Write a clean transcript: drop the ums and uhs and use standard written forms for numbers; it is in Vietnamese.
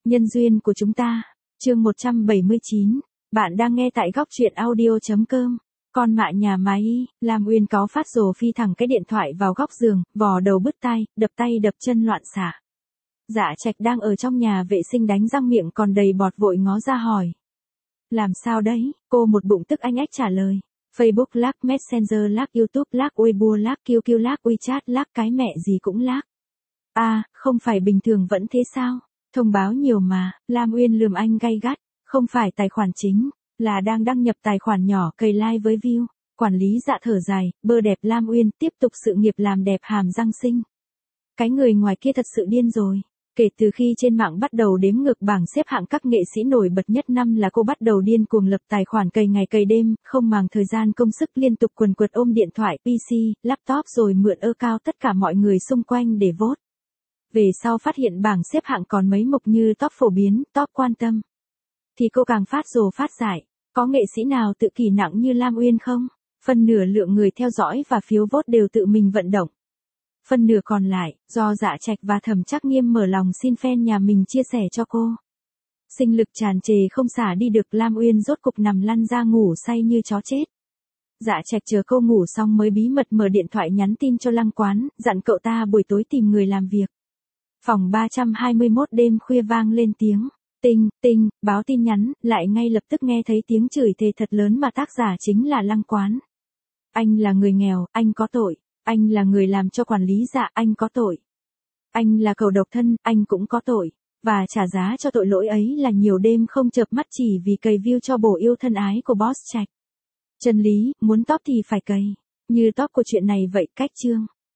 Nhân duyên của chúng ta. Chương 179. Bạn đang nghe tại góc truyện audio.com. Con mạ nhà máy, Lam Uyên cáu phát rồ phi thẳng cái điện thoại vào góc giường, vò đầu bứt tai, đập chân loạn xạ. Dạ Trạch đang ở trong nhà vệ sinh đánh răng miệng còn đầy bọt vội ngó ra hỏi. Làm sao đấy? Cô một bụng tức anh ách trả lời. Facebook lag, Messenger lag, YouTube lag, Weibo lag, QQ lag, WeChat lag, cái mẹ gì cũng lag. À, không phải bình thường vẫn thế sao? Thông báo nhiều mà, Lam Uyên lườm anh gay gắt. Không phải tài khoản chính, là đang đăng nhập tài khoản nhỏ cày like với view. Quản lý dạ thở dài, bơ đẹp Lam Uyên tiếp tục sự nghiệp làm đẹp hàm răng xinh. Cái người ngoài kia thật sự điên rồi. Kể từ khi trên mạng bắt đầu đếm ngược bảng xếp hạng các nghệ sĩ nổi bật nhất năm là cô bắt đầu điên cuồng lập tài khoản cày ngày cày đêm, không màng thời gian công sức liên tục quần quật ôm điện thoại, PC, laptop rồi mượn cao tất cả mọi người xung quanh để vote. Về sau phát hiện bảng xếp hạng còn mấy mục như top phổ biến, top quan tâm. Thì cô càng phát rồ phát dại. Có nghệ sĩ nào tự kỷ nặng như Lam Uyên không? Phần nửa lượng người theo dõi và phiếu vote đều tự mình vận động. Phần nửa còn lại, do Dạ Trạch và Thẩm Trắc Nghiêm mở lòng xin fan nhà mình chia sẻ cho cô. Sinh lực tràn trề không xả đi được, Lam Uyên rốt cục nằm lăn ra ngủ say như chó chết. Dạ Trạch chờ cô ngủ xong mới bí mật mở điện thoại nhắn tin cho Lăng Quán, dặn cậu ta buổi tối tìm người làm việc. Phòng 321 đêm khuya vang lên tiếng. Tinh, tinh, báo tin nhắn, lại ngay lập tức nghe thấy tiếng chửi thề thật lớn mà tác giả chính là Lăng Quán. Anh là người nghèo, anh có tội. Anh là người làm cho quản lý Dạ, anh có tội. Anh là cậu độc thân, anh cũng có tội. Và trả giá cho tội lỗi ấy là nhiều đêm không chợp mắt chỉ vì cày view cho bồ yêu thân ái của boss Trạch. Chân lý, muốn top thì phải cày. Như top của chuyện này vậy, cách chương.